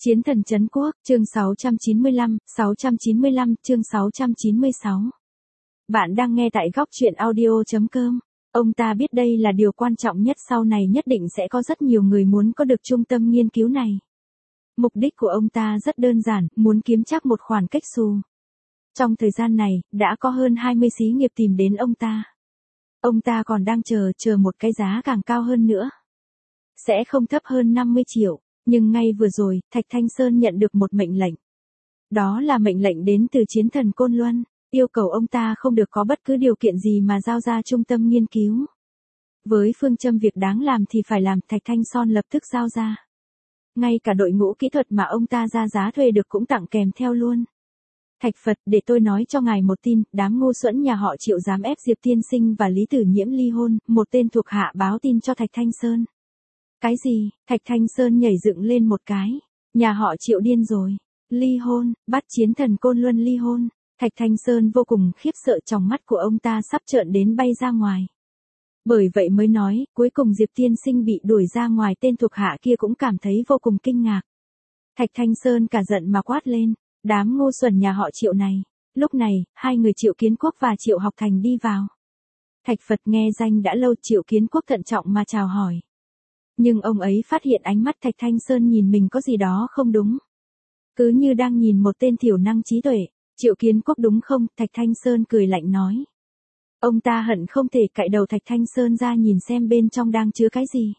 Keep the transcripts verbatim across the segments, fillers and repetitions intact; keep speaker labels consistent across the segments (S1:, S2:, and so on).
S1: Chiến thần trấn quốc, chương sáu trăm chín mươi lăm, sáu trăm chín mươi lăm, chương sáu trăm chín mươi sáu. Bạn đang nghe tại góc truyện audio chấm com. Ông ta biết đây là điều quan trọng nhất, sau này nhất định sẽ có rất nhiều người muốn có được trung tâm nghiên cứu này. Mục đích của ông ta rất đơn giản, muốn kiếm chắc một khoản cách xù. Trong thời gian này, đã có hơn hai mươi xí nghiệp tìm đến ông ta. Ông ta còn đang chờ, chờ một cái giá càng cao hơn nữa. Sẽ không thấp hơn năm mươi triệu. Nhưng ngay vừa rồi, Thạch Thanh Sơn nhận được một mệnh lệnh. Đó là mệnh lệnh đến từ chiến thần Côn Luân, yêu cầu ông ta không được có bất cứ điều kiện gì mà giao ra trung tâm nghiên cứu. Với phương châm việc đáng làm thì phải làm, Thạch Thanh Son lập tức giao ra. Ngay cả đội ngũ kỹ thuật mà ông ta ra giá thuê được cũng tặng kèm theo luôn. Thạch Phật, để tôi nói cho ngài một tin, đám ngu xuẩn nhà họ Triệu dám ép Diệp Tiên Sinh và Lý Tử Nhiễm ly hôn, một tên thuộc hạ báo tin cho Thạch Thanh Sơn. Cái gì? Thạch Thanh Sơn nhảy dựng lên một cái. Nhà họ Triệu điên rồi. Ly hôn, bắt chiến thần Côn Luân ly hôn. Thạch Thanh Sơn vô cùng khiếp sợ, trong mắt của ông ta sắp trợn đến bay ra ngoài. Bởi vậy mới nói, cuối cùng Diệp Tiên Sinh bị đuổi ra ngoài, tên thuộc hạ kia cũng cảm thấy vô cùng kinh ngạc. Thạch Thanh Sơn cả giận mà quát lên. Đám ngu xuẩn nhà họ Triệu này. Lúc này, hai người Triệu Kiến Quốc và Triệu Học Thành đi vào. Thạch Phật nghe danh đã lâu, Triệu Kiến Quốc thận trọng mà chào hỏi. Nhưng ông ấy phát hiện ánh mắt Thạch Thanh Sơn nhìn mình có gì đó không đúng. Cứ như đang nhìn một tên thiểu năng trí tuệ. Triệu Kiến Quốc đúng không? Thạch Thanh Sơn cười lạnh nói. Ông ta hận không thể cạy đầu Thạch Thanh Sơn ra nhìn xem bên trong đang chứa cái gì.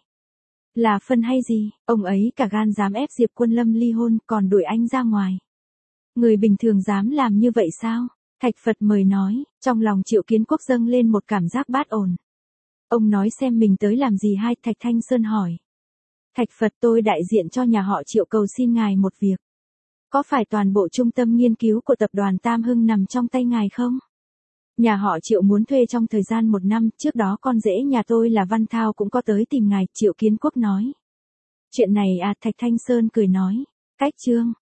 S1: Là phân hay gì? Ông ấy cả gan dám ép Diệp Quân Lâm ly hôn, còn đuổi anh ra ngoài. Người bình thường dám làm như vậy sao? Thạch Phật mời nói. Trong lòng Triệu Kiến Quốc dâng lên một cảm giác bát ổn. Ông nói xem mình tới làm gì hay? Thạch Thanh Sơn hỏi. Thạch Phật, tôi đại diện cho nhà họ Triệu cầu xin ngài một việc. Có phải toàn bộ trung tâm nghiên cứu của tập đoàn Tam Hưng nằm trong tay ngài không? Nhà họ Triệu muốn thuê trong thời gian một năm, trước đó con rể nhà tôi là Văn Thao cũng có tới tìm ngài, Triệu Kiến Quốc nói. Chuyện này à? Thạch Thanh Sơn cười nói. Cách chương,